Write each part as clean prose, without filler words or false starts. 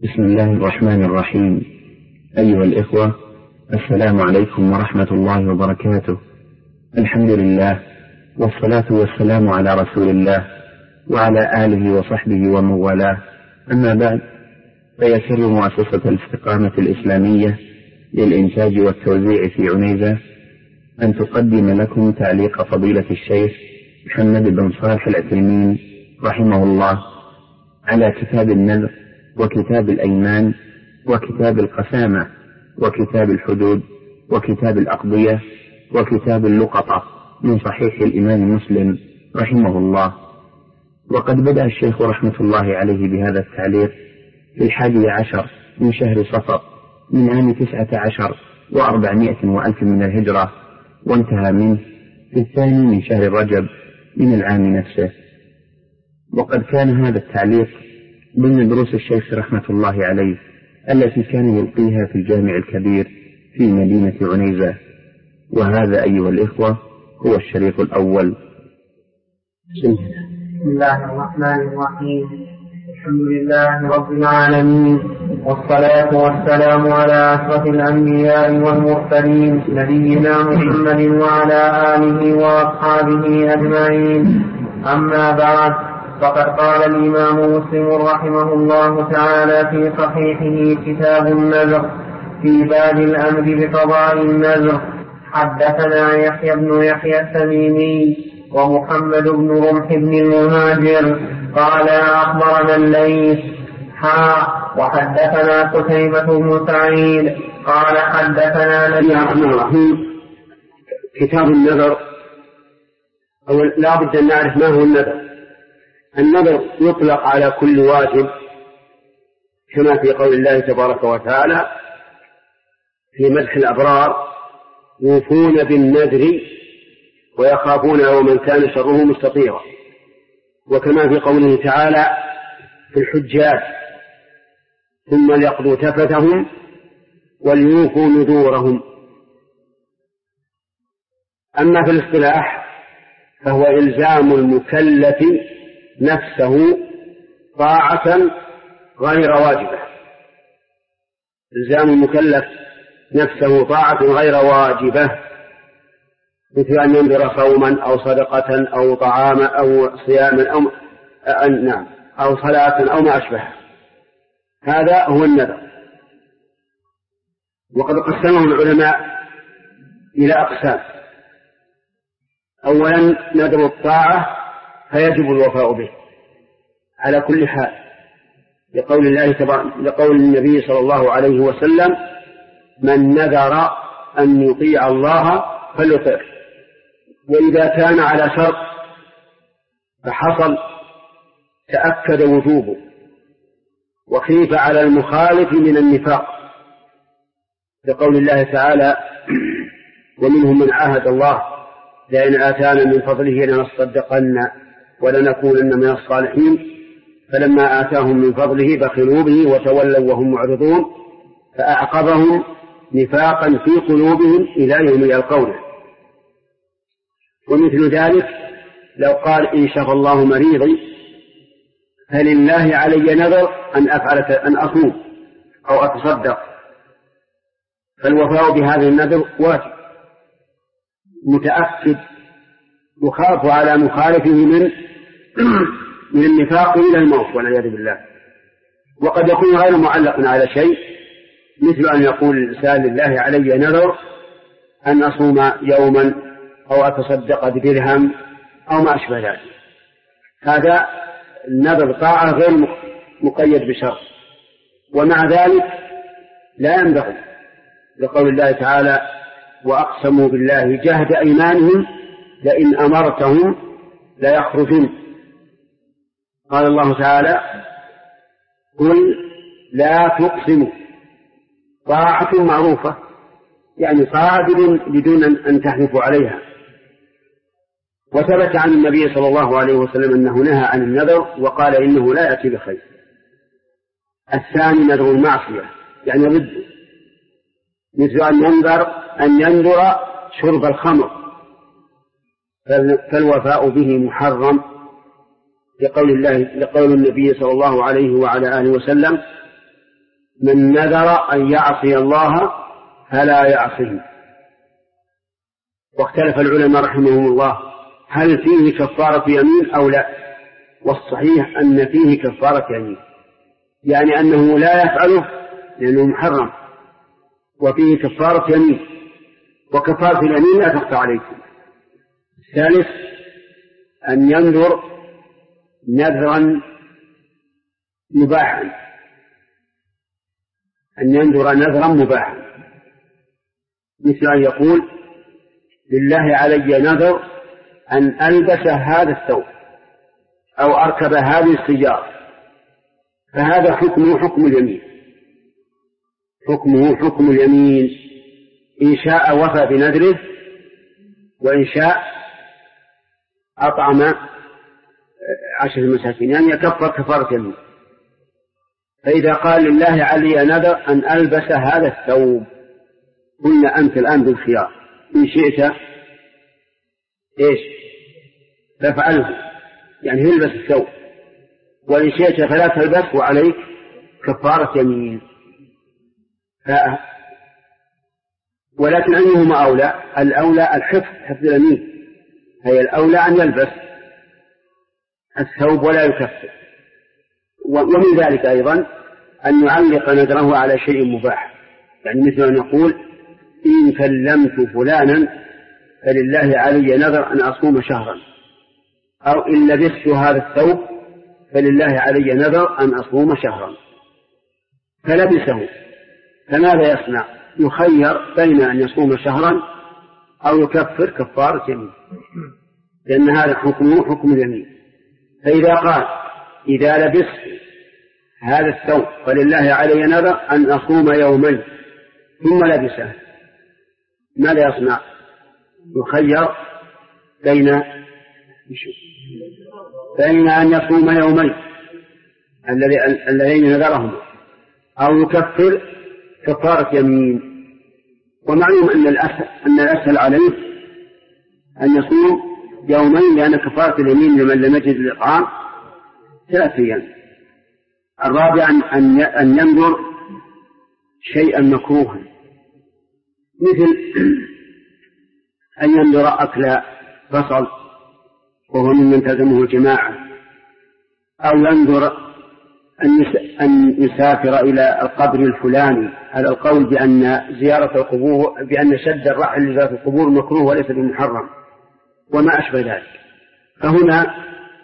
بسم الله الرحمن الرحيم. أيها الإخوة، السلام عليكم ورحمة الله وبركاته. الحمد لله والصلاة والسلام على رسول الله وعلى آله وصحبه ومن والاه. أما بعد، فيسر مؤسسة الاستقامة الإسلامية للإنتاج والتوزيع في عنيزة أن تقدم لكم تعليق فضيلة الشيخ محمد بن صالح العثيمين رحمه الله على كتاب النذر وكتاب الأيمان وكتاب القسامة وكتاب الحدود وكتاب الأقضية وكتاب اللقطة من صحيح الإمام مسلم رحمه الله. وقد بدأ الشيخ رحمة الله عليه بهذا التعليق في 11 من شهر صفر من عام 19 و400 وألف من الهجرة، وانتهى منه في 2 من شهر رجب من العام نفسه. وقد كان هذا التعليق ضمن دروس الشيخ رحمة الله عليه التي كان يلقيها في الجامع الكبير في مدينة عنيزة. وهذا أيها الإخوة هو الشريط الأول. بسم الله الرحمن الرحيم. الحمد لله رب العالمين، والصلاة والسلام على أشرف الأنبياء والمرسلين نبينا محمد وعلى آله وأصحابه أجمعين. أما بعد، فقد قال الإمام مسلم رحمه الله تعالى في صحيحه كتاب النذر في باب الأمر بقضاء النذر: حدثنا يحيى بن يحيى التميمي ومحمد بن رمح بن المهاجر قال أخبرنا الليث وحدثنا قتيبة بن سعيد قال حدثنا نبي الرحمن الرحيم. كتاب النذر، أو لا بد أن نعرف ما هو النذر. النذر يطلق على كل واجب، كما في قول الله تبارك وتعالى في مدح الأبرار: يوفون بالنذر ويخافون يوما كان شره مستطيرا. وكما في قوله تعالى في الحجاج: ثم ليقضوا تفتهم وليوفوا نذورهم. أما في الاصطلاح فهو إلزام المكلف نفسه طاعة غير واجبة. إلزام المكلف نفسه طاعة غير واجبة، مثل أن ينذر صوما أو صدقة أو طعاما أو صياما أو صلاة أو ما أشبه. هذا هو النذر. وقد قسمه العلماء إلى أقسام: أولا نذر الطاعة فيجب الوفاء به على كل حال، لقول النبي صلى الله عليه وسلم: من نذر أن يطيع الله فليطع. وإذا كان على شرط فحصل تأكد وجوبه وخيف على المخالف من النفاق، لقول الله تعالى: ومنهم من عاهد الله لئن آتانا من فضله لنصدقن ولنكونن من الصالحين فلما آتاهم من فضله بخلوا به وتولوا وهم معرضون فأعقبهم نفاقا في قلوبهم إلى يوم يلقونه. ومثل ذلك لو قال: إن شفى الله مريضي فلله علي نذر أن أصوم أو أتصدق، فالوفاء بهذا النذر واجب متأكد، يخاف على مخالفه من النفاق إلى الموت والعياذ بالله. وقد يكون غير معلق على شيء، مثل أن يقول الإنسان: لله علي نذر أن أصوم يوما أو أتصدق بدرهم أو ما أشبه ذلك. هذا النذر طاعة غير مقيد بشرط، ومع ذلك لا ينبغي، لقول الله تعالى: وأقسموا بالله جهد أيمانهم لئن أمرتهم لا يخرجون. قال الله تعالى: قل لا تقسموا، طاعة معروفة، يعني طاعة بدون أن تحلفوا عليها. وثبت عن النبي صلى الله عليه وسلم أنه نهى عن النذر وقال إنه لا يأتي بخير. الثاني نذر المعصية، يعني ضده، مثل أن ينذر شرب الخمر، فالوفاء به محرم، لقول النبي صلى الله عليه وعلى آله وسلم: من نذر أن يعصي الله فلا يعصيه. واختلف العلماء رحمهم الله هل فيه كفارة يمين أو لا، والصحيح أن فيه كفارة يمين، يعني أنه لا يفعله لأنه محرم، وفيه كفارة يمين، وكفارة اليمين لا تخفى عليكم. الثالث أن ينذر نذرا مباحا، أن ينذر نذرا مباحا، مثل أن يقول لله علي نذر أن ألبس هذا الثوب أو أركب هذه السيارة، فهذا حكمه حكم اليمين، حكمه حكم اليمين، إن شاء وفى بنذره، وإن شاء أطعم 10 مساكين، يعني يكفر كفارة يمين. فإذا قال لله علي نذر أن ألبس هذا الثوب، قلنا أنت الآن بالخيار، إن شئت إيش تفعله، يعني يلبس الثوب، وإن شئت فلا تلبس وعليك كفارة يمين. ولكن أيهما أولى؟ الأولى حفظ اليمين، هي الأولى أن يلبس الثوب ولا يكفر. ومن ذلك أيضا أن يعلق نذره على شيء مباح، يعني مثل أن يقول إن كلمت فلانا فلله علي نذر أن أصوم شهرا، أو إن لبست هذا الثوب فلله علي نذر أن أصوم شهرا، فلبسه، فماذا يصنع؟ يخير بين أن يصوم شهرا أو يكفر كفارة يمين، لأن هذا حكمه حكم اليمين. فإذا قال إذا لبست هذا الثوب فلله علي نذر أن أصوم يومين، ثم لبسه، ماذا يصنع؟ يخير بين أن يصوم يومين الذين نذرهم أو يكفر كفارة يمين. ومعلوم أن الأسهل عليه أن يصوم يومين، لأن كفارة اليمين لمن لم يجد الإطعام 3 أيام. الرابع أن ينذر شيئا مكروها، مثل أن ينذر أكل بصل وهو ممن تلزمه الجماعة، أو ينذر أن يسافر إلى القبر الفلاني، على القول بأن زيارة القبور، بأن شد الرحل لزيارة القبور مكروه وليس بمحرم، وما أشبه ذلك. فهنا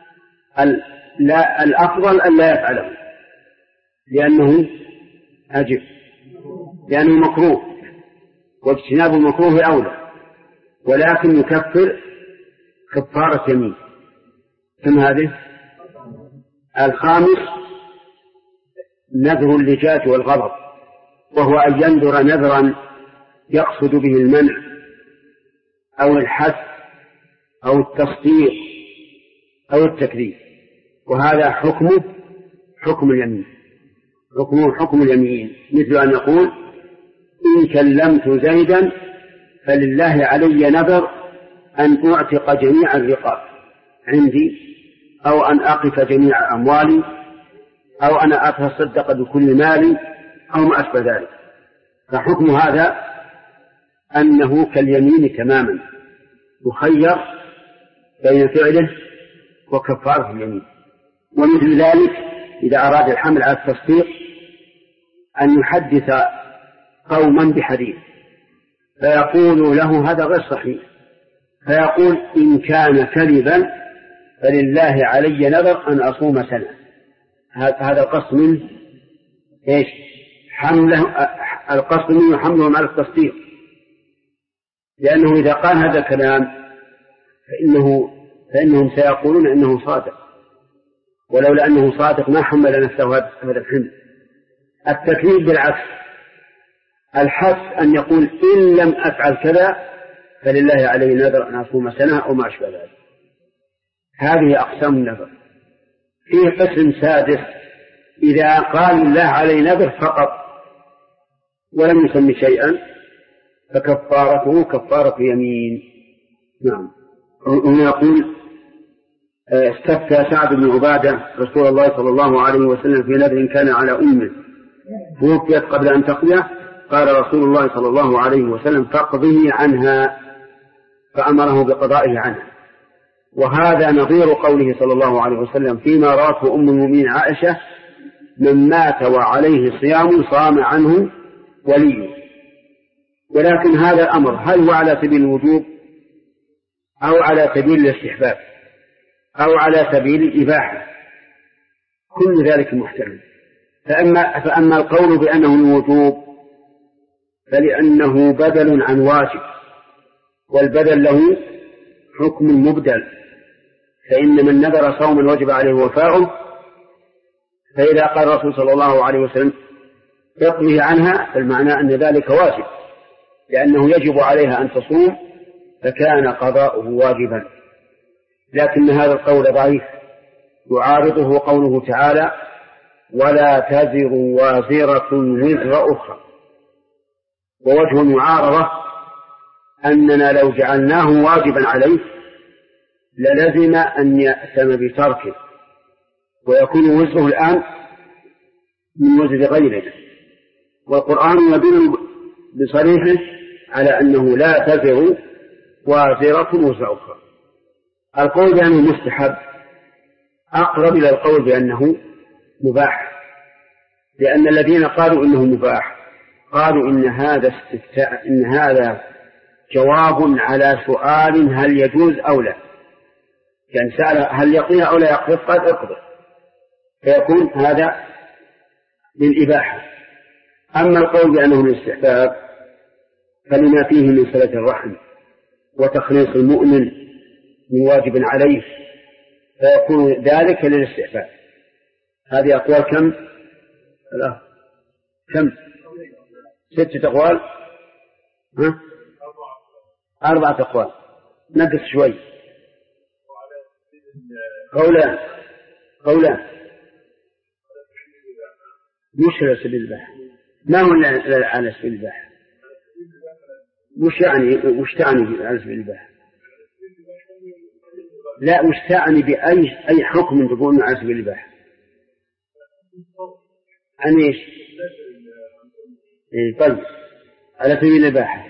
الأفضل أن لا يفعله، لأنه أجب، لأنه مكروه، واجتناب المكروه أولى، ولكن يكفر كفارة يمين. ثم هذه الخامس نذر اللجاج والغضب، وهو أن ينذر نذرا يقصد به المنع أو الحث أو التصديق أو التكذيب، وهذا حكمه حكم اليمين، حكمه حكم اليمين، مثل أن يقول إن كلمت زيدا فلله علي نذر أن أعتق جميع الرقاب عندي، أو أن أقف جميع أموالي، أو أنا أتصدق بكل مالي، أو ما أشبه ذلك. فحكم هذا أنه كاليمين تماما، يخير بين فعله وكفارة اليمين. ومثل ذلك إذا أراد الحمل على التصديق أن يحدث قوما بحديث فيقول له هذا غير صحيح، فيقول إن كان كذبا فلله علي نذر أن أصوم سنة. هذا القصد منه إيش؟ حمله، القصد منه حملهم على التصديق، لأنه إذا قال هذا الكلام فإنهم سيقولون إنه صادق، ولولا أنه صادق ما حمل نفسه هذا الحمل. التكذيب بالعكس، الحث أن يقول إن لم أفعل كذا فلله علي نذر أن أصوم سنة أو ما أشبه ذلك. هذه أقسام النذر. فيه قسم سادس إذا قال الله علي نذر فقط ولم يسمي شيئا فكفارته كفارة يمين. نعم. هنا يقول استفتى سعد بن عبادة رسول الله صلى الله عليه وسلم في نذر كان على أمه توفيت قبل أن تقضيه، قال رسول الله صلى الله عليه وسلم فاقضه عنها، فأمره بقضائه عنها. وهذا نظير قوله صلى الله عليه وسلم فيما رأته أم المؤمنين عائشة: من مات وعليه صيام صام عنه وليه. ولكن هذا الأمر هل هو على سبيل الوجوب أو على سبيل الاستحباب أو على سبيل الإباحة؟ كل ذلك محتمل. فأما القول بأنه الوجوب فلأنه بدل عن واجب، والبدل له حكم مبدل، فإن من نذر صوما وجب عليه وفاؤه، فإذا قال الرسول صلى الله عليه وسلم يقضي عنها فالمعنى أن ذلك واجب، لأنه يجب عليها أن تصوم فكان قضاؤه واجبا. لكن هذا القول ضعيف، يعارضه قوله تعالى: ولا تزر وازرة وزر أخرى. ووجه المعارضة أننا لو جعلناه واجبا عليه للزم أن يأثم بتركه، ويكون وزره الآن من وزر غيره، والقرآن يدل بصريحه على أنه لا تزر وازرة وزر أخرى. القول بأنه مستحب أقرب إلى القول بأنه مباح، لأن الذين قالوا إنه مباح قالوا إن هذا جواب على سؤال هل يجوز أو لا، يعني سأل هل يقضيها أو لا يقضي، قال اقضي، فيكون هذا للإباحة. أما القول بأنه الاستحباب فلما فيه من صلة الرحم وتخليص المؤمن من واجب عليه، فيكون ذلك للاستحباب. هذه أقوال كم؟ لا. كم؟ 6 أقوال. 4 أقوال، نقص شوي. قولان مش على سبيل الإباحة. ما هو على سبيل الإباحة؟ وش تعني على سبيل الإباحة؟ لا، وش تعني بأي حكم تقول على سبيل الإباحة؟ عن إيش؟ طيب، على سبيل الإباحة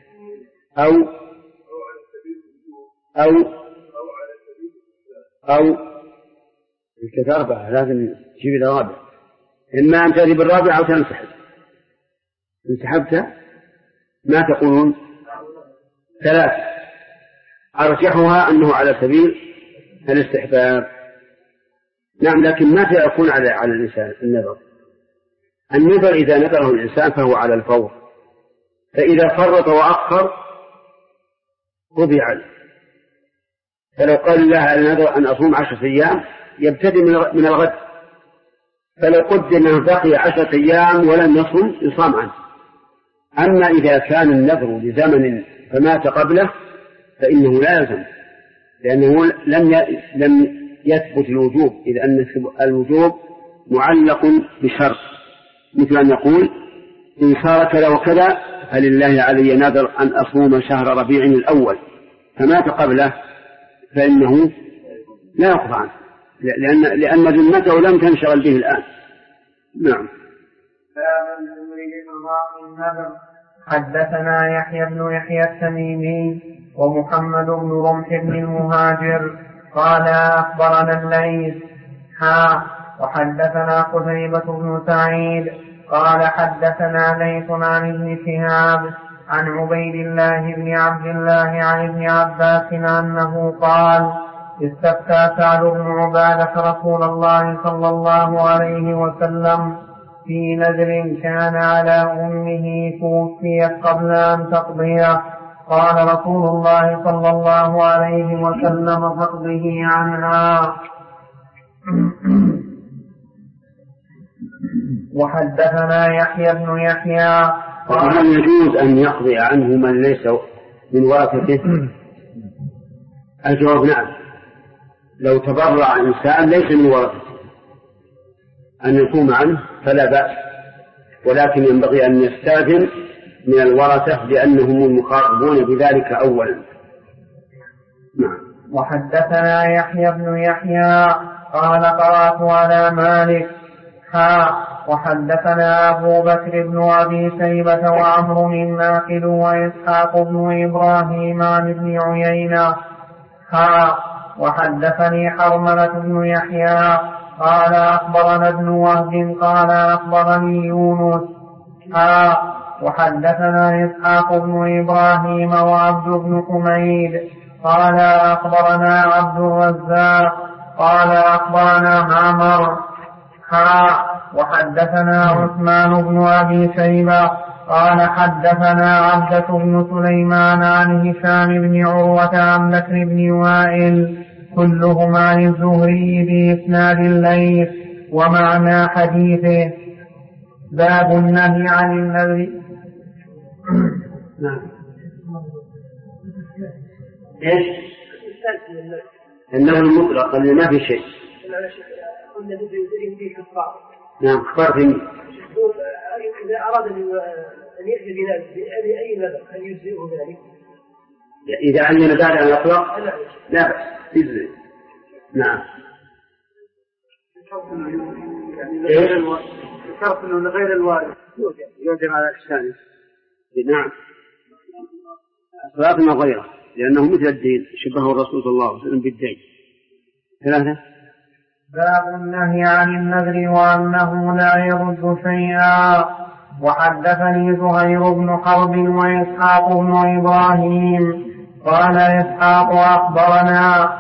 أو الكتابة لازم تجيب إلى رابع، إما أن تأتي بالرابع أو تنسحب. انسحبت ما تقولون؟ 3. أرجحها أنه على سبيل الاستحباب. نعم، لكن متى يكون على الإنسان النذر إذا نذره الإنسان فهو على الفور، فإذا فرط وأخر قضي عليه. فلو قال الله النذر أن أصوم 10 أيام يبتدئ من الغد، فلو قدر أنه بقي 10 أيام ولم يصوم يصام عنه. أما إذا كان النذر لزمن فمات قبله فإنه لا يلزم، لأنه لم يثبت الوجوب، إذ أن الوجوب معلق بشرط، مثل أن يقول إن صار كذا وكذا فلله علي نذر أن أصوم شهر ربيع الأول، فمات قبله فإنه لا يقضى عنه، لأن ذمته لم تنشغل به الآن. نعم. حدثنا يحيى بن يحيى التميمي ومحمد بن رمح بن المهاجر قال أخبرنا الليث وحدثنا قتيبة بن سعيد قال حدثنا ليث عن ابن شهاب عن عبيد الله بن عبد الله عن ابن عباس أنه قال استفتى سعد بن عبادة رسول الله صلى الله عليه وسلم في نذر كان على أمه توفيت قبل أن تقضيه، قال رسول الله صلى الله عليه وسلم فاقضه عنها. وحدثنا يحيى بن يحيى هل يجوز أن يقضي عنه من ليس من ورثته؟ الجواب نعم، لو تبرع إنسان ليس من ورثته أن يقوم عنه فلا بأس، ولكن ينبغي أن يستأذن من الورثة لأنهم المخاطبون بذلك أولا. نعم. وحدثنا يحيى بن يحيى قال قرأت على مالك وحدثنا أبو بكر بن أبي شيبة وعمرو الناقد وإسحاق بن إبراهيم عن ابن عيينة وحدثني حرملة بن يحيى قال أخبرنا ابن وهب قال أخبرني يونس وحدثنا إسحاق بن إبراهيم وعبد بن حميد قال أخبرنا عبد الرزاق قال أخبرنا معمر وحدثنا عثمان بن أبي شيبة قال حدثنا عبدة بن سليمان عن هشام بن عروة عن بكر بن وائل كلهم عن الزهري بإسناد الليث ومعنى حديثه باب النهي عن النذر. ايش؟ النهي المطلق اللي ما في شيء. نعم كفار في إذا أراد أن يحدث بذلك بأي نذر هل يجزئه ذلك؟ إذا عين بعد أن يطلق لا بأس يجزئ. نعم. الشرط أنه غير الوارد يوجد على الثاني. نعم. صلاة ما غيره لأنه مثل الدين شبهه الرسول صلى الله عليه وسلم بالدين. ثلاثة. باب النهي عن النذر وأنه لا يرد شيئا. وحدثني زهير بن حرب وإسحاق بن إبراهيم قال إسحاق أخبرنا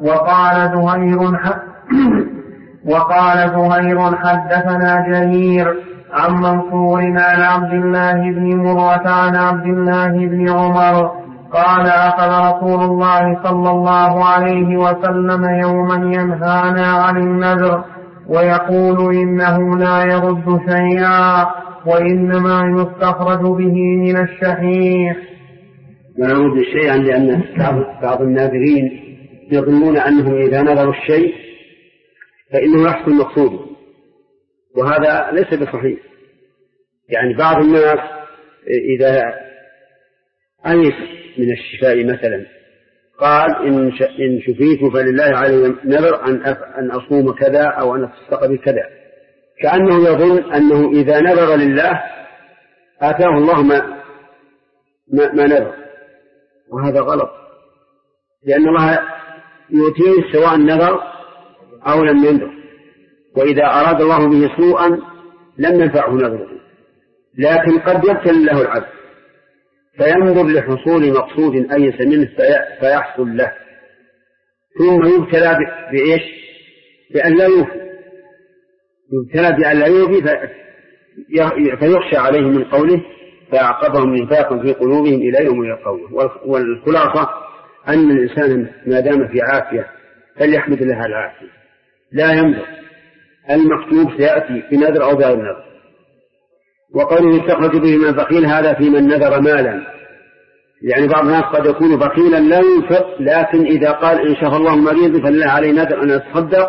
وقال زهير حدثنا جرير عن منصور عن عبد الله بن مرة عن عبد الله بن عمر قال أخذ رسول الله صلى الله عليه وسلم يوما ينهانا عن النذر ويقول إنه لا يرد شيئا وإنما يستخرج به من الشحيح. لا يرد شيئا لأن بعض الناذرين يظنون أنهم إذا نذروا الشيء فإنه يحصل مقصوده وهذا ليس بصحيح. يعني بعض الناس إذا أيس من الشفاء مثلا قال إن شفيت فلله علي نذر أن أصوم كذا أو أن أتصدق بكذا كأنه يظن أنه إذا نذر لله آتاه الله ما نذر وهذا غلط لأن الله يؤتيه سواء نذر أو لم ينذر وإذا أراد الله به سوءا لم ينفعه نذره لكن قد يبتلي له العبد فينظر لحصول مقصود أيس منه فيحصل له ثم يبتلى بإيش؟ بأن لا يوفي يبتلى بأن لا يوفي فيخشى عليه من قوله فيعقبهم نفاقا في قلوبهم إلى يوم يلقونه. والخلاصة أن الإنسان ما دام في عافية فليحمد الله على العافية لا ينظر المكتوب سيأتي بنذر أو بغير نذر. وقوله يستخرج به من البخيل هذا في من نذر مالا يعني بعض الناس قد يكون بخيلا لا ينفق لكن إذا قال إن شاء الله مريض فلله عليه نذر أن أتصدق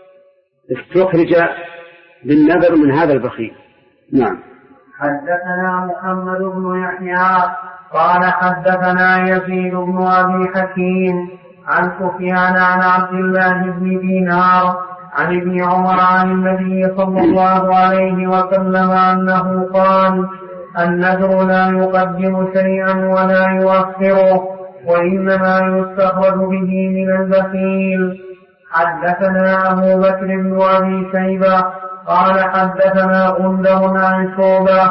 استخرج بالنذر من هذا البخيل. نعم. حدثنا محمد بن يحيى قال حدثنا يزيد بن أبي حكيم عن سفيان عن عبد الله بن دينار عن ابن عمر عن النبي صلى الله عليه وسلم أنه قال النذر لا يقدم شيئا ولا يؤخره وإنما يستخرج به من البخيل. حدثنا أبو بكر بن أبي شيبة قال حدثنا غندر عن شعبة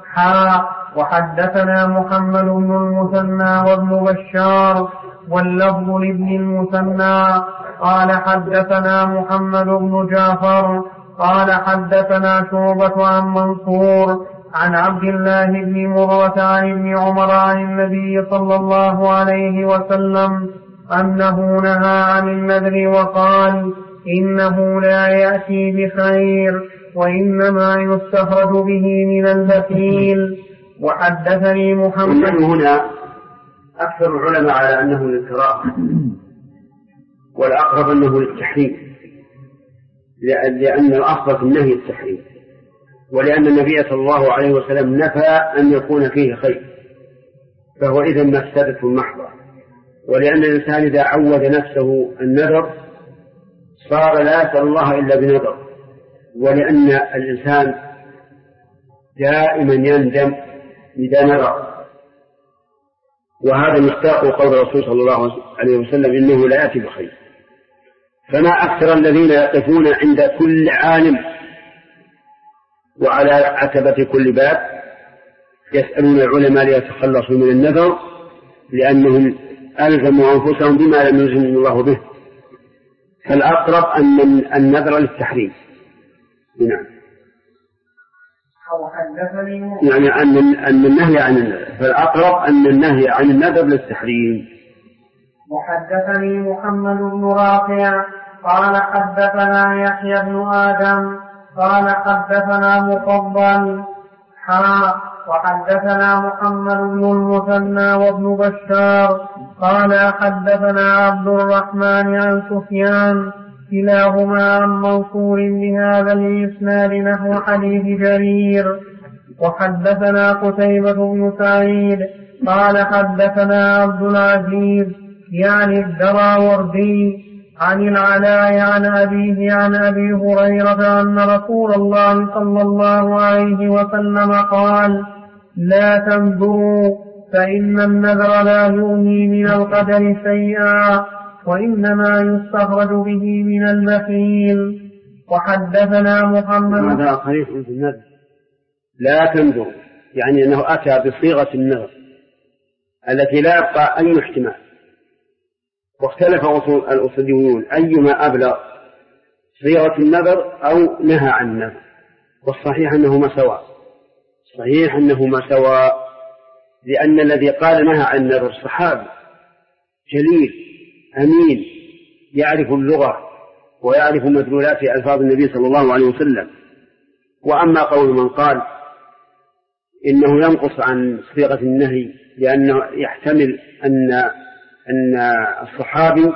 وحدثنا محمد بن المثنى وابن بشار واللفظ لابن المثنى قال حدثنا محمد بن جعفر قال حدثنا شعبة عن منصور عن عبد الله بن مرة عن ابن عمر عن النبي صلى الله عليه وسلم أنه نهى عن النذر وقال إنه لا يأتي بخير وإنما يستخرج به من البخيل. وحدثني محمد هنا أكثر العلماء على أنه للكراهة والأقرب أنه للتحريم لأن الأصل في النهي التحريم ولأن النبي صلى الله عليه وسلم نفى أن يكون فيه خير فهو إذن مفسدة محضة ولأن الإنسان إذا عود نفسه النذر صار لا يسأل الله إلا بنذر ولأن الإنسان دائما يندم إذا نذر، وهذا مصداق قول الرسول صلى الله عليه وسلم إنه لا يأتي بخير. فما أكثر الذين يقفون عند كل عالم وعلى عتبة كل باب يسألون العلماء ليتخلصوا من النذر، لأنهم ألزموا أنفسهم بما لم يلزم الله به. فالأقرب أن النذر للتحريم. نعم. يعني أن النهي عن النذر، فالأقرب أن النهي عن النذر للتحريم. وحدثني محمد بن رافع قال حدثنا يحيى بن آدم قال حدثنا مفضل وحدثنا محمد بن المثنى وابن بشار قال حدثنا عبد الرحمن عن سفيان كلاهما عن منصور بهذا الإسناد نحو حديث جرير. وحدثنا قتيبة بن سعيد قال حدثنا عبد العزيز يعني الدراوردي عن العلاء عن أبيه عن أبي هريرة أن رسول الله صلى الله عليه وسلم قال: لا تنذروا فإن النذر لا يغني من القدر شيئا وإنما يستخرج به من البخيل. وحدثنا محمد. هذا صريح في النذر، لا تنذروا، يعني أنه أتى بصيغة النذر التي لا يبقى أي احتمال. واختلف الأصوليون أيما أبلغ، صيغة النذر أو نهى عن النذر، والصحيح أنهما سواء. صحيح أنهما سواء، لأن الذي قال نهى عن النذر صحابي جليل أمين يعرف اللغة ويعرف مدلولات ألفاظ النبي صلى الله عليه وسلم. وأما قول من قال إنه ينقص عن صيغة النهي لأنه يحتمل أن الصحابي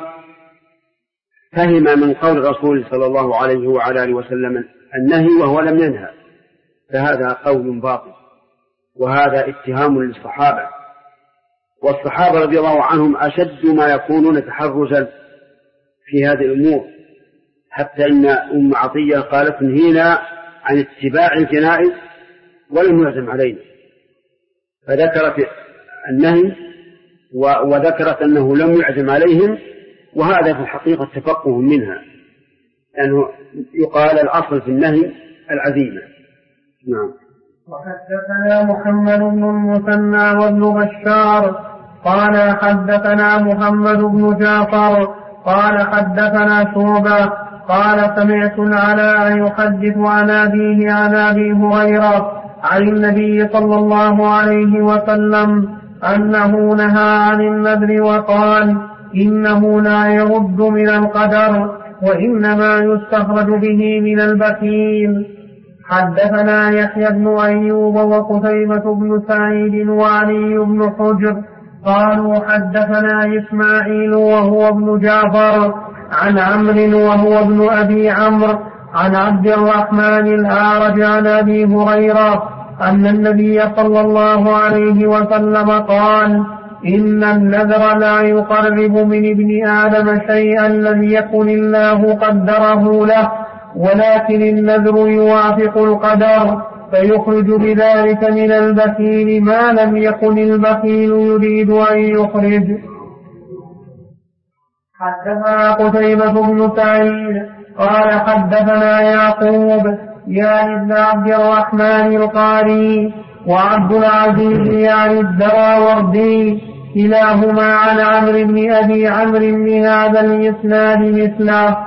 فهم من قول الرسول صلى الله عليه وعلى آله وسلم النهي وهو لم ينهى، فهذا قول باطل، وهذا اتهام للصحابة. والصحابة رضي الله عنهم أشد ما يكونون تحرزا في هذه الأمور، حتى إن أم عطية قالت: نهينا عن اتباع الجنائز ولم يعزم علينا، فذكرت النهي وذكرت أنه لم يعزم عليهم، وهذا في الحقيقة تفقه منها، لأنه يقال الأصل في النهي العزيمة. نعم. وحدثنا محمد بن المثنى وابن بشار قال حدثنا محمد بن جعفر قال حدثنا شعبة قال سمعت العلاء يحدث عن أبيه عن أبي هريرة عن النبي صلى الله عليه وسلم أنه نهى عن النذر وقال: إنه لا يرد من القدر وإنما يستخرج به من البخيل. حدثنا يحيى بن أيوب وقتيبة بن سعيد وعلي بن حجر قالوا حدثنا إسماعيل وهو ابن جعفر عن عمرو وهو ابن أبي عمرو عن عبد الرحمن الأعرج عن أبي هريرة أن النبي صلى الله عليه وسلم قال: إن النذر لا يقرب من ابن آدم شيئا لم يكن الله قدره له، ولكن النذر يوافق القدر فيخرج بذلك من البخيل ما لم يكن البخيل يريد أن يخرج. حدثنا قتيبة بن سعيد قال حدثنا يعقوب يعني ابن عبد الرحمن القاري وعبد العزيز يعني الدراوردي كلاهما عن عمرو بن أبي عمرو بهذا الإسناد مثله.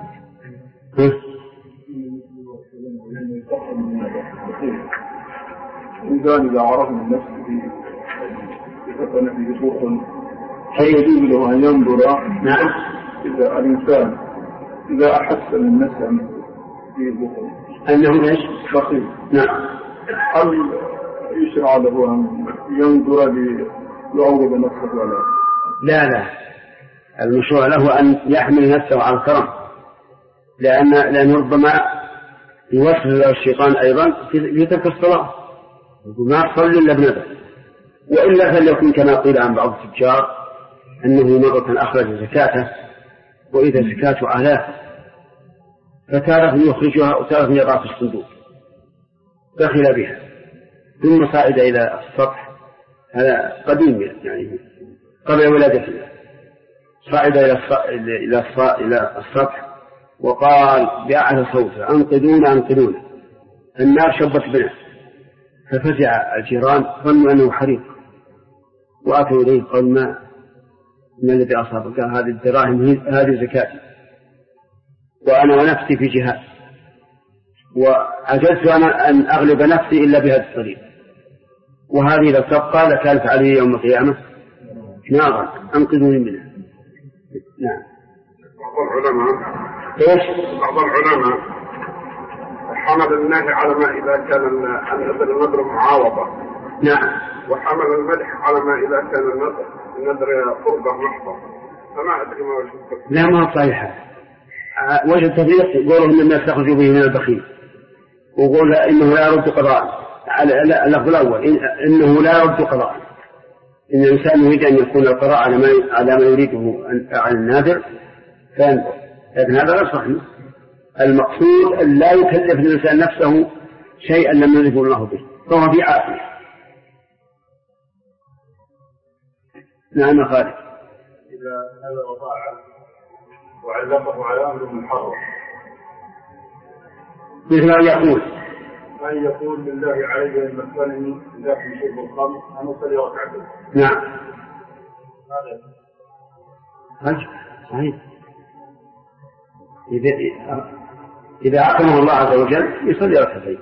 الإنسان إذا عرف من نفسه يتقن في بطوط فيجوز له أن ينظر. نعم. إذا الإنسان إذا أحس من نفسه في بطوط أنه إيش؟ بخيل. نعم. هل يشرع له أن ينظر ليعوض نفسه ولا لا؟ المشروع له أن يحمل نفسه على الكرم، لأن ربما يوصل له الشيطان أيضا في تلك الصلاة، ما تصلي إلا بنذر. وإلا فليكن كما قيل عن بعض التجار أنه مرة أخرج زكاته وإذا زكاته آلاف، فتارة يخرجها وتارة يضع في الصندوق، دخل بها ثم صعد إلى السطح، هذا قديم يعني قبل ولادته، صعد إلى السطح وقال بأعلى صوته: أنقذونا أنقذونا، النار شبت بنا. ففزع الجيران ظنوا أنه حريق، وأتوا إليه قالوا: ما الذي أصابك؟ هذه الدراهم هذه زكاتي، وأنا ونفسي في جهاد، وعجزت أن أغلب نفسي إلا بهذا الطريق، وهذه لو تبقى لكانت علي يوم القيامة نارا، أنقذوني منها. نعم. بعض العلماء حمل النهي على ما إذا كان النذر معاوضة. نعم. وحمل المدح على ما إذا كان النذر قربة محضة، فما أدري ما وجه التفريق. لا، ما صحيحة. وجه التفريق يقولوا إن الناس تخرج به من البخيل، ويقول إنه لا يرد قضاء. اللفظ الأول إنه لا يرد قضاء، إن الإنسان يريد أن يكون القضاء على ما يريده عن الناذر فينظر، لكن هذا لا صحيح. المقصود أن لا يكلف الإنسان نفسه شيئا لم يرده الله به، فهو في عافية. نعم خالد. إذا هذا وضاع وعلقه على أمر محرم، مثل أن يقول لله علي أن مكانني داخل شرب الخمر أن أصلي ركعتين. نعم. هذا صحيح. إذا أكرمه الله عز وجل يصلي ركعتين.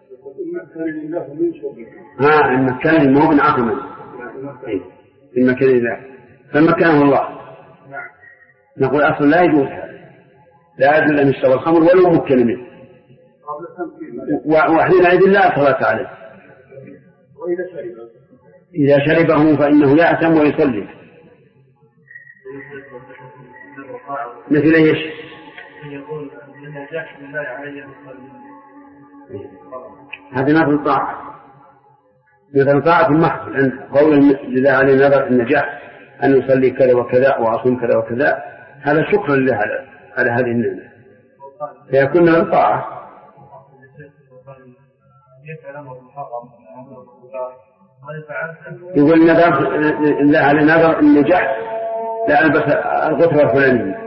المكان المو من عقمه، المكان الله فمكانه الله. نقول أصلا لا يجوز هذا، لا يجوز أن يشرب الخمر ولو ممكن منه، وحينئذ لا صلاة عليه. إذا شربه فإنه يأثم ويصلي. مثل ايش؟ يقول النجاح لله علي أن أصلي. هذا نفس الطاعة، مثل طاعة المحض، عند قول لله عليه نظر النجاح أن يصلي كذا وكذا وأصوم كذا وكذا، هذا شكر لله على هذه النعمة، فيكون له طاعة. يقول نظر لله عليه نظر النجاح لا ألبس الغترة الفلانية.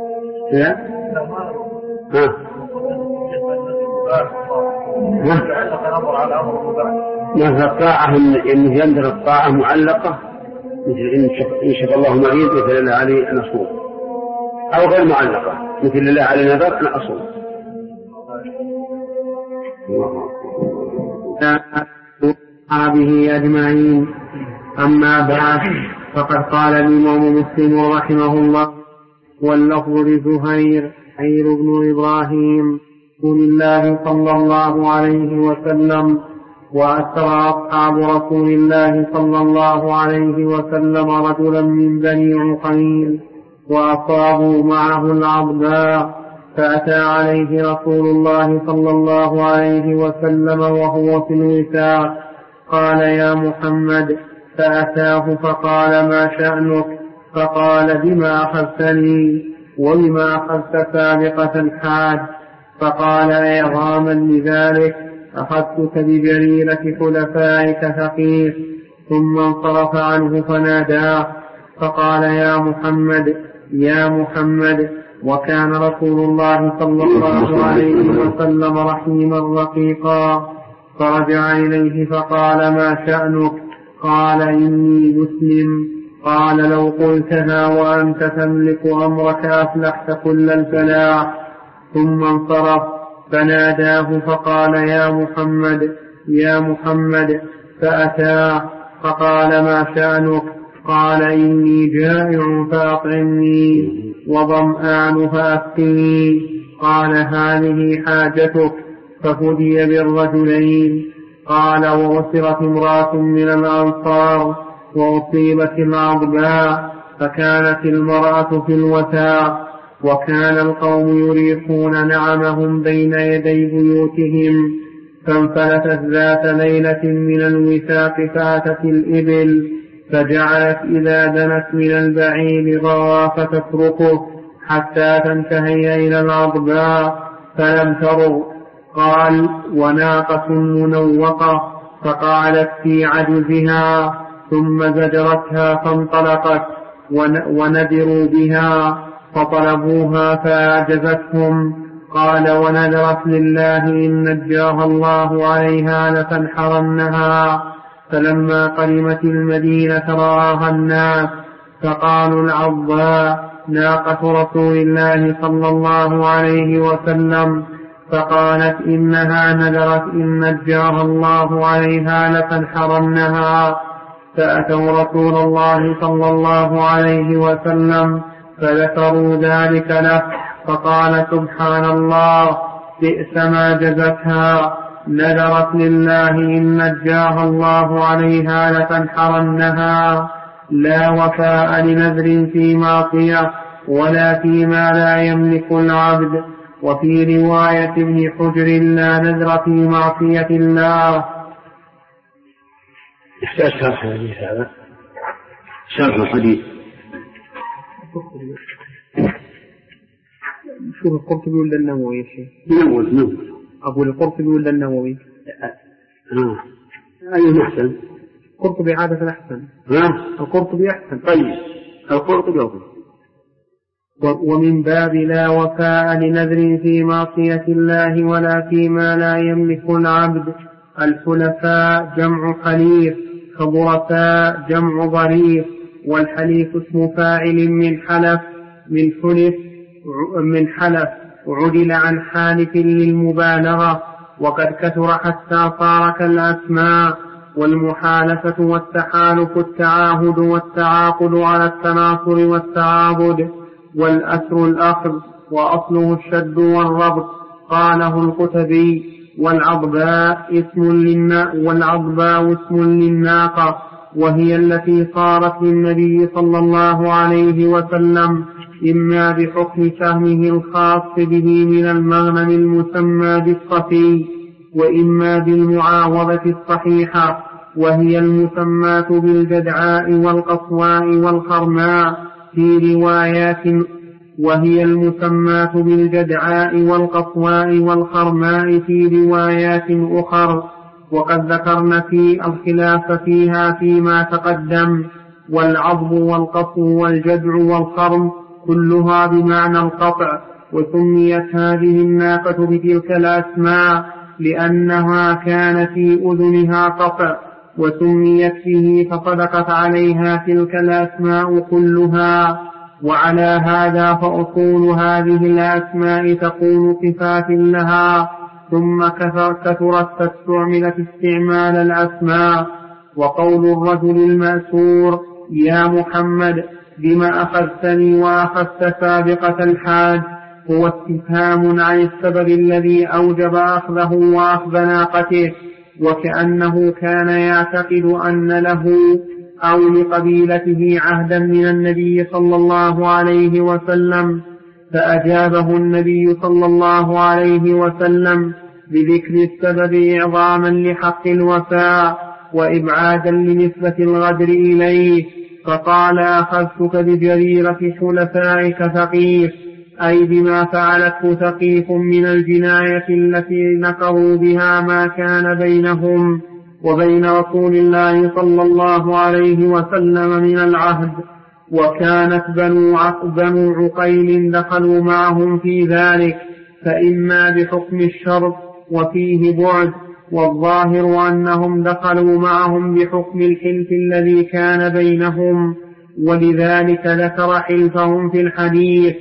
مثل الطاعة إن يندر الطاعة معلقة، مثل إن شاء الله معين مثل الله عليه أن أصوم، أو غير معلقة مثل الله عليه نذر أنا أصوم. أصحابه أجمعين. أما بعد، فقد قال الإمام مسلم رحمه الله: واللفظ لزهير بن إبراهيم رسول الله صلى الله عليه وسلم: وأسرى أصحاب رسول الله صلى الله عليه وسلم رجلا من بني عقيل وأصابوا معه العضباء، فأتى عليه رسول الله صلى الله عليه وسلم وهو في الوثاق، قال: يا محمد. فأتاه فقال: ما شأنك؟ فقال: بما أخذتني وبما أخذت سابقة الحاج؟ فقال: إعظاما لذلك أخذتك بجريرة خلفائك ثقيف. ثم انصرف عنه فناداه فقال: يا محمد يا محمد. وكان رسول الله صلى الله عليه وسلم رحيما رقيقا، فرجع إليه فقال: ما شأنك؟ قال: إني مسلم. قال: لو قلتها وأنت تملك أمرك أفلحت كل الفلاح. ثم انصرف فناداه فقال: يا محمد يا محمد. فأتاه فقال: ما شأنك؟ قال: إني جائع فأطعمني وظمآن فأسقني. قال: هذه حاجتك. ففدي بالرجلين. قال: وأسرت امرأة من الأنصار وأصيبت العضباء، فكانت المرأة في الوثاق، وكان القوم يريحون نعمهم بين يدي بيوتهم. فانفلتت ذات ليلة من الوثاق فأتت الإبل، فجعلت إذا دنت من البعير ضوى فتتركه حتى تنتهي إلى العضباء فلم ترغ. قال: وناقة منوقة فقالت في عجزها، ثم زجرتها فانطلقت، ونذروا بها فطلبوها فأعجزتهم. قال: ونذرت لله إن نجاها الله عليها لتنحرنها. فلما قدمت المدينة رآها الناس فقالوا: العضاء ناقة رسول الله صلى الله عليه وسلم. فقالت: إنها نذرت إن نجاها الله عليها لتنحرنها. فأتوا رسول الله صلى الله عليه وسلم فذكروا ذلك له، فقال: سبحان الله، بئس ما جزتها، نذرت لله إن نجاها الله عليها لتنحرنها. لا وفاء لنذر في معصية ولا فيما لا يملك العبد. وفي رواية ابن حجر: لا نذر في معصية الله. يحتاج شرح الحديث هذا، شرح الحديث. شو القرطبي ولا النووي يا شيخ؟ نووي. أقول القرطبي ولا النووي؟ أي أحسن؟ القرطبي عادة أحسن. القرطبي أحسن. طيب القرطبي أفضل. ومن باب لا وفاء لنذر في معصية الله ولا فيما لا يملك العبد. الحلفاء جمع حليف، كظرفاء جمع ظريف. والحليف اسم فاعل من حلف عدل عن حالف للمبالغة، وقد كثر حتى صار كالأسماء. والمحالفة والتحالف التعاهد والتعاقد على التناصر والتعاضد. والأسر الأخذ، وأصله الشد والربط. قاله القتبي: والعضباء اسم للناقة، وهي التي صارت للنبي صلى الله عليه وسلم إما بحكم سهمه الخاص به من المغنم المسمى بالصفي، وإما بالمعاوضة الصحيحة، وهي المسماة بالجدعاء والقصواء والخرماء في روايات، أخر. وقد ذكرنا في الخلاف فيها فيما تقدم. والعضب والقصو والجدع والخرم كلها بمعنى القطع. وسميت هذه الناقة بتلك الأسماء لأنها كان في أذنها قطع، وسميت به فصدقت عليها تلك الأسماء كلها. وعلى هذا فأصول هذه الأسماء تكون صفات لها، ثم كثرت فاستعملت استعمال الأسماء. وقول الرجل المأسور: يا محمد بما أخذتني وأخذت سابقة الحاج، هو استفهام عن السبب الذي أوجب أخذه وأخذ ناقته، وكأنه كان يعتقد أن له أو لقبيلته عهدا من النبي صلى الله عليه وسلم. فأجابه النبي صلى الله عليه وسلم بذكر السبب إعظاما لحق الوفاء وإبعادا لنسبة الغدر إليه، فقال: أخذتك بجريرة حلفائك ثقيف، أي بما فعلته ثقيف من الجناية التي نكروا بها ما كان بينهم وبين رسول الله صلى الله عليه وسلم من العهد. وكانت بنو عقيل دخلوا معهم في ذلك، فإما بحكم الشرط وفيه بعد، والظاهر أنهم دخلوا معهم بحكم الحلف الذي كان بينهم، ولذلك ذكر حلفهم في الحديث.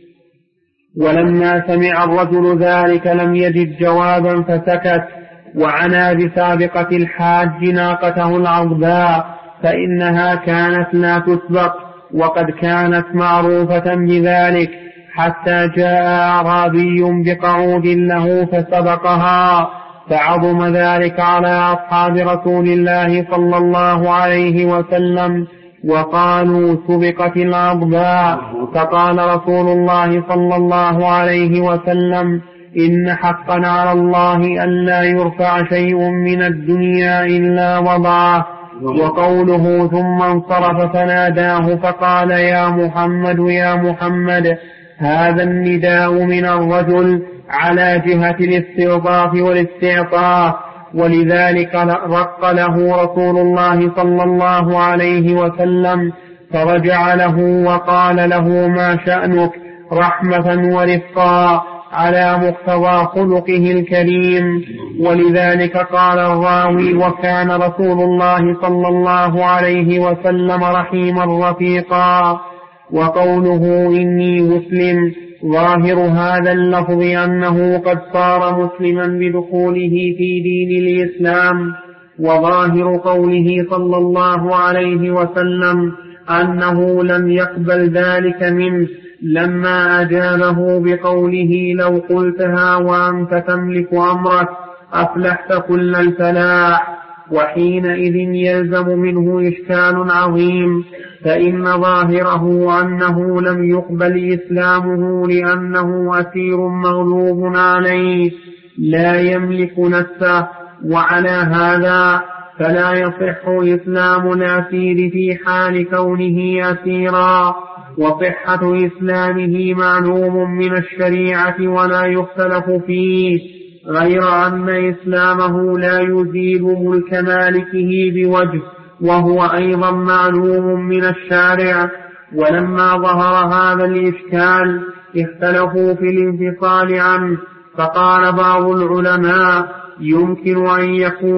ولما سمع الرجل ذلك لم يجد جوابا فسكت، وعنى بسابقة الحاج ناقته العضباء، فإنها كانت لا تسبق، وقد كانت معروفة بذلك، حتى جاء أعرابي بقعود له فسبقها، فعظم ذلك على أصحاب رسول الله صلى الله عليه وسلم، وقالوا: سبقت العضباء. فقال رسول الله صلى الله عليه وسلم: إن حقا على الله أن لا يرفع شيء من الدنيا إلا وضعه. وقوله: ثم انصرف فناداه فقال: يا محمد يا محمد، هذا النداء من الرجل على جهة الاستعطاف والاستعطاف، ولذلك رق له رسول الله صلى الله عليه وسلم فرجع له وقال له ما شأنك رحمة ورفقا على مقتضى خلقه الكريم. ولذلك قال الراوي وكان رسول الله صلى الله عليه وسلم رحيما رفيقا. وقوله إني مسلم ظاهر هذا اللفظ أنه قد صار مسلما بدخوله في دين الإسلام، وظاهر قوله صلى الله عليه وسلم أنه لم يقبل ذلك منه لما أجابه بقوله لو قلتها وأنت تملك أمرك أفلحت كل الفلاح. وحينئذ يلزم منه إشكال عظيم، فإن ظاهره أنه لم يقبل إسلامه لأنه أسير مغلوب عليه لا يملك نفسه، وعلى هذا فلا يصح إسلام الأسير في حال كونه أسيرا. وصحة إسلامه معلوم من الشريعة ولا يختلف فيه، غير أن إسلامه لا يزيل ملك مالكه بوجه، وهو أيضا معلوم من الشارع. ولما ظهر هذا الإشكال اختلفوا في الانفصال عنه، فقال بعض العلماء يمكن أن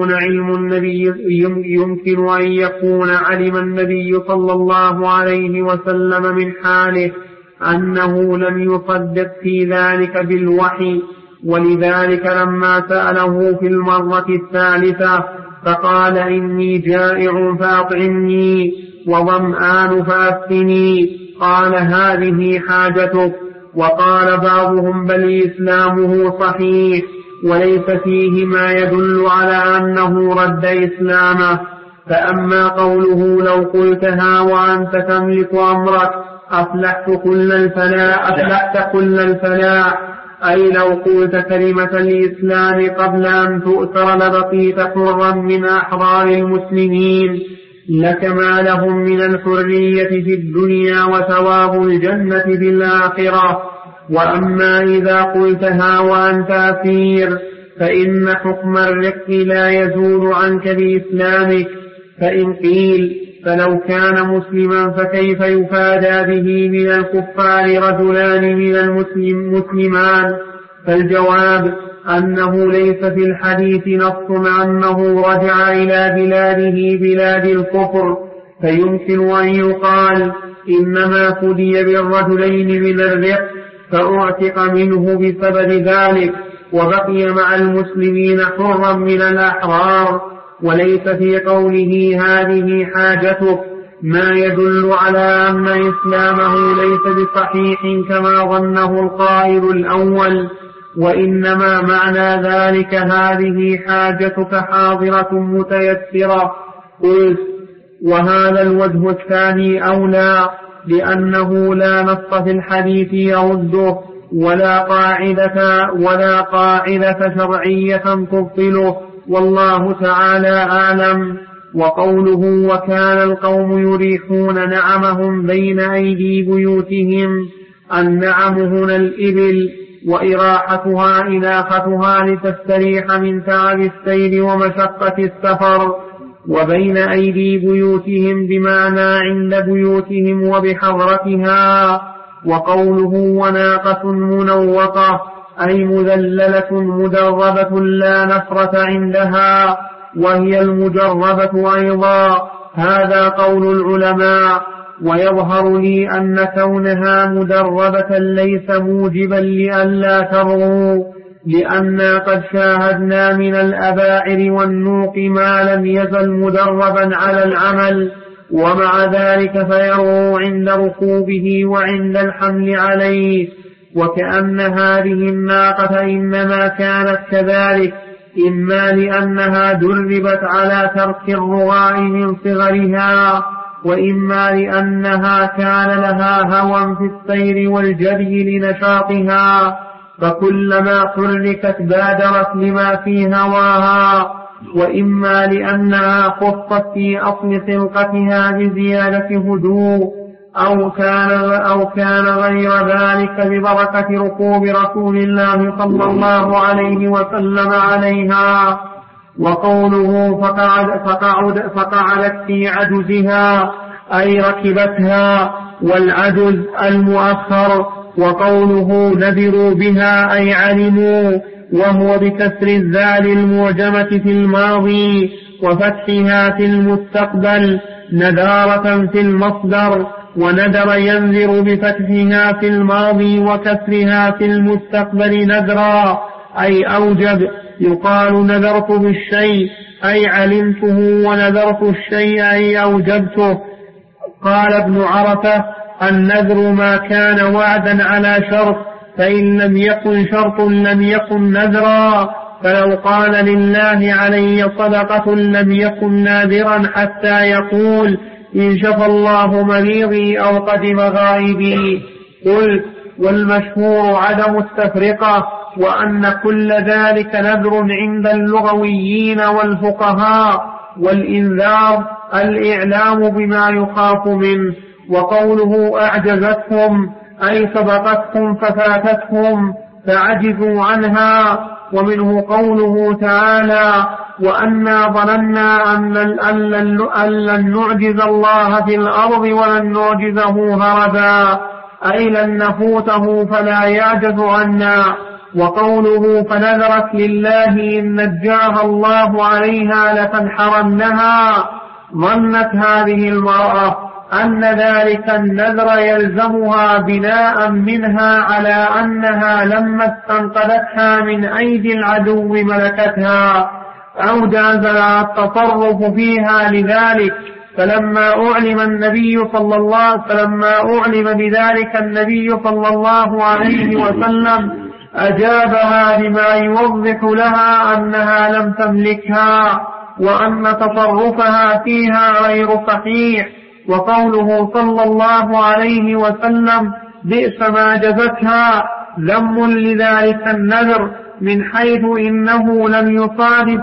يكون علم النبي صلى الله عليه وسلم من حاله أنه لم يصدق في ذلك بالوحي، ولذلك لما سأله في المرة الثالثة فقال إني جائع فأطعمني وظمآن فأسقني، قال هذه حاجتك. وقال بعضهم بل إسلامه صحيح وليس فيه ما يدل على أنه رد إسلامه. فأما قوله لو قلتها وأنت تملك أمرك أفلحت كل الفلاح، أي لو قلت كلمة الإسلام قبل أن تؤثر لبقيت حرا من أحرار المسلمين، لك ما لهم من الحرية في الدنيا وثواب الجنة في الآخرة. وأما إذا قلتها وأنت أسير فإن حكم الرق لا يزول عنك بإسلامك. فإن قيل فلو كان مسلما فكيف يفادى به من الكفار رجلان من المسلمان؟ فالجواب أنه ليس في الحديث نص أنه رجع إلى بلاده بلاد الكفر، فيمكن أن يقال إنما فدي بالرجلين من الرق فأعتق منه بسبب ذلك وبقي مع المسلمين حرا من الأحرار. وليس في قوله هذه حاجتك ما يدل على أن إسلامه ليس بصحيح كما ظنه القائل الأول، وإنما معنى ذلك هذه حاجتك حاضرة متيسرة. قلت وهذا الوجه الثاني أولى، لأنه لا نص في الحديث يرده ولا قاعدة شرعية تبطله، والله تعالى أعلم. وقوله وكان القوم يريحون نعمهم بين أيدي بيوتهم، النعم هنا الإبل، وإراحتها إناختها لتستريح من تعب السير ومشقة السفر. وبين أيدي بيوتهم بمعنى عند بيوتهم وبحضرتها. وقوله وناقة منوقة أي مذللة مدربة لا نفرة عندها، وهي المجربة أيضا، هذا قول العلماء. ويظهر لي أن كونها مدربة ليس موجبا لئلا ترغوا، لأننا قد شاهدنا من الأباعر والنوق ما لم يزل مدربا على العمل، ومع ذلك فيرغو عند ركوبه وعند الحمل عليه. وكأن هذه الناقة إنما كانت كذلك، إما لأنها دربت على ترك الرغاء من صغرها، وإما لأنها كان لها هوى في السير والجري لنشاطها، فكلما حركت بادرت لما في هواها، وإما لأنها خصت في أصل خلقتها بزيادة هدوء، أو كان غير ذلك ببركة ركوب رسول الله صلى الله عليه وسلم عليها. وقوله فقعدت في عجزها أي ركبتها، والعجز المؤخر. وقوله نذروا بها أي علموا، وهو بكسر الذال المعجمة في الماضي وفتحها في المستقبل، نذارة في المصدر، ونذر ينذر بفتحها في الماضي وكسرها في المستقبل نذرا أي أوجب. يقال نذرت بالشيء أي علمته، ونذرت الشيء أي أوجبته. قال ابن عرفة النذر ما كان وعدا على شرط، فإن لم يكن شرط لم يكن نذرا. فلو قال لله علي صدقة لم يكن ناذرا حتى يقول إن شفى الله مريضي أو قدم غائبي. قلت والمشهور عدم التفرقة، وأن كل ذلك نذر عند اللغويين والفقهاء. والإنذار الإعلام بما يخاف منه. وقوله أعجزتهم أي سبقتهم ففاتتهم فعجزوا عنها. ومنه قوله تعالى وأنا ظننا أن لن نعجز الله في الأرض ولن نعجزه هربا أي لن نفوته فلا يعجز عنا. وقوله فنذرت لله إن نجاها الله عليها لتنحرنها. ظنت هذه المرأة أن ذلك النذر يلزمها بناء منها على أنها لما استنقذتها من أيدي العدو ملكتها أو جاز لها التصرف فيها لذلك. فلما أعلم بذلك النبي صلى الله عليه وسلم أجابها بما يوضح لها أنها لم تملكها وأن تصرفها فيها غير صحيح. وقوله صلى الله عليه وسلم بئس ما جزتها ذم لذلك النذر، من حيث إنه لم يصادف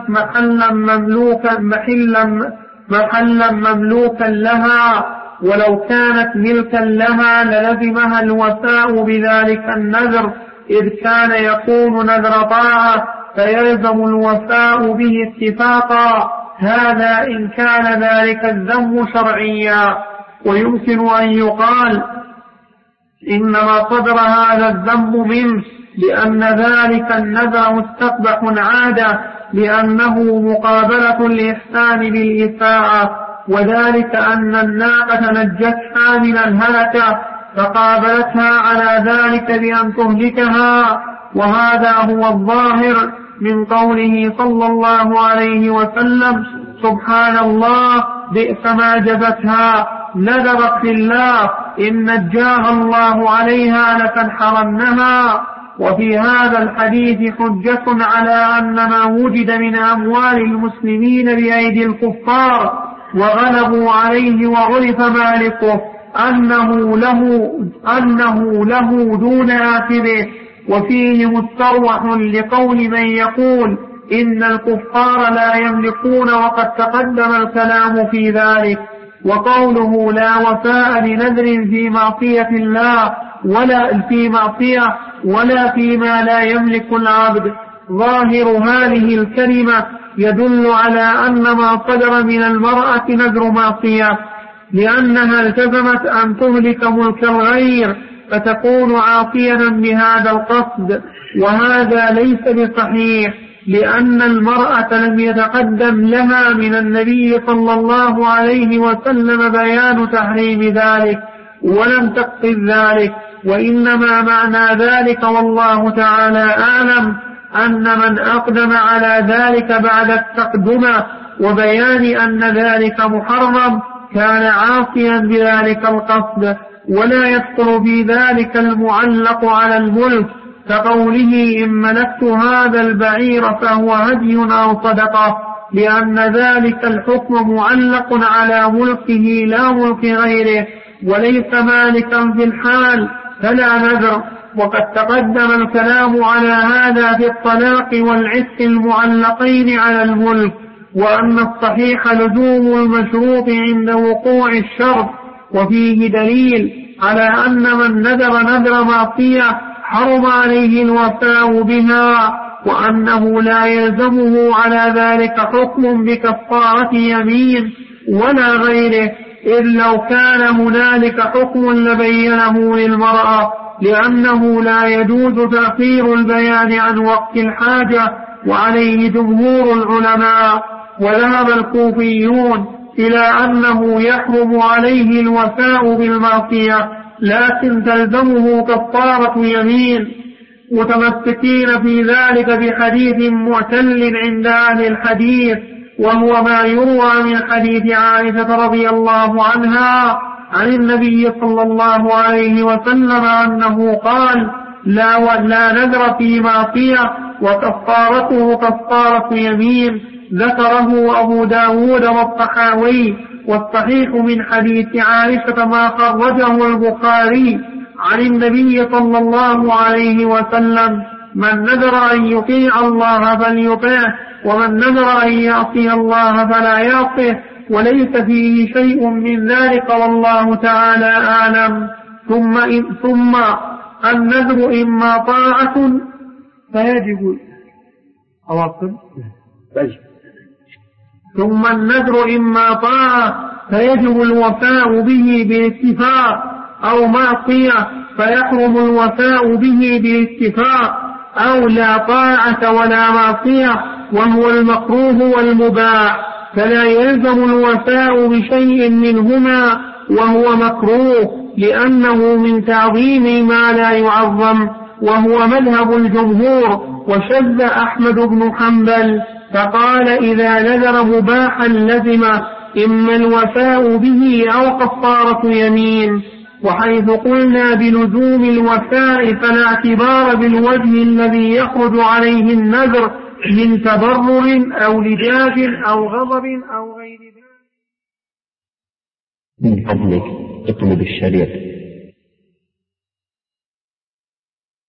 محلا مملوكا لها، ولو كانت ملكا لها للزمها الوفاء بذلك النذر، إذ كان يكون نذر طاعة فيلزم الوفاء به اتفاقا. هذا إن كان ذلك الذم شرعيا. ويمكن أن يقال إنما صدر هذا الذم منه لأن ذلك النذر مستقبح عادة، لأنه مقابلة الإحسان بالإساءة، وذلك أن الناقة نجتها من الهلكة فقابلتها على ذلك بأن تهلكها. وهذا هو الظاهر من قوله صلى الله عليه وسلم سبحان الله بئس ما جزتها نذرت لله إن نجاها الله عليها لتنحرنها. وفي هذا الحديث حجة على أن ما وجد من أموال المسلمين بأيدي الكفار وغلبوا عليه وعرف مالكه أنه له دون آخره. وفيه مستروح لقول من يقول إن الكفار لا يملكون، وقد تقدم الكلام في ذلك. وقوله لا وفاء لنذر في معصية الله ولا فيما لا يملك العبد، ظاهر هذه الكلمة يدل على أن ما صدر من المرأة نذر معصية، لأنها التزمت أن تهلك ملك الغير فتكون عاصيا بهذا القصد. وهذا ليس بصحيح، لأن المرأة لم يتقدم لها من النبي صلى الله عليه وسلم بيان تحريم ذلك ولم تقصد ذلك، وإنما معنى ذلك والله تعالى أعلم أن من أقدم على ذلك بعد التقدم وبيان أن ذلك محرم كان عاصيا بذلك القصد، ولا يدخل في ذلك المعلق على الملك كقوله إن ملكت هذا البعير فهو هدي أو صدقة، لأن ذلك الحكم معلق على ملكه لا ملك غيره، وليس مالكا في الحال فلا نذر. وقد تقدم الكلام على هذا في الطلاق والعتق المعلقين على الملك، وأن الصحيح لزوم المشروط عند وقوع الشرط. وفيه دليل على أن من نذر نذر معصية حرم عليه الوفاء بها، وأنه لا يلزمه على ذلك حكم بكفارة يمين ولا غيره، إذ لو كان هنالك حكم لبينه للمرأة، لأنه لا يجوز تأخير البيان عن وقت الحاجة، وعليه جمهور العلماء. وذهب الكوفيون إلى أنه يحرم عليه الوفاء بالمعصية، لكن تلزمه كفارة يمين، متمسكين في ذلك بحديث معتل عند أهل الحديث، وهو ما يروى من حديث عائشة رضي الله عنها عن النبي صلى الله عليه وسلم أنه قال: لا نذر في معصية وكفارته كفارة يمين. ذكره أبو داود والطحاوي. والصحيح من حديث عائشة ما خرجه البخاري عن النبي صلى الله عليه وسلم: من نذر أن يطيع الله فليطيعه، ومن نذر أن يعصي الله فلا يعصيه، وليس فيه شيء من ذلك والله تعالى أعلم. ثم النذر إما طاعة فيجب ثم النذر إما طاعة فيجب الوفاء به باتفاق، أو معصية فيحرم الوفاء به باتفاق، أو لا طاعة ولا معصية وهو المكروه والمباح، فلا يلزم الوفاء بشيء منهما وهو مكروه، لأنه من تعظيم ما لا يعظم، وهو مذهب الجمهور. وشذ أحمد بن حنبل فقال: إذا نذر مباحا لزم إما الوفاء به أو كفارة يمين. وحيث قلنا بلزوم الوفاء فلا اعتبار بالوجه الذي يخرج عليه النذر من تبرر أو لجاج أو غضب أو غير ذلك. من فضلك اطلب الشريط.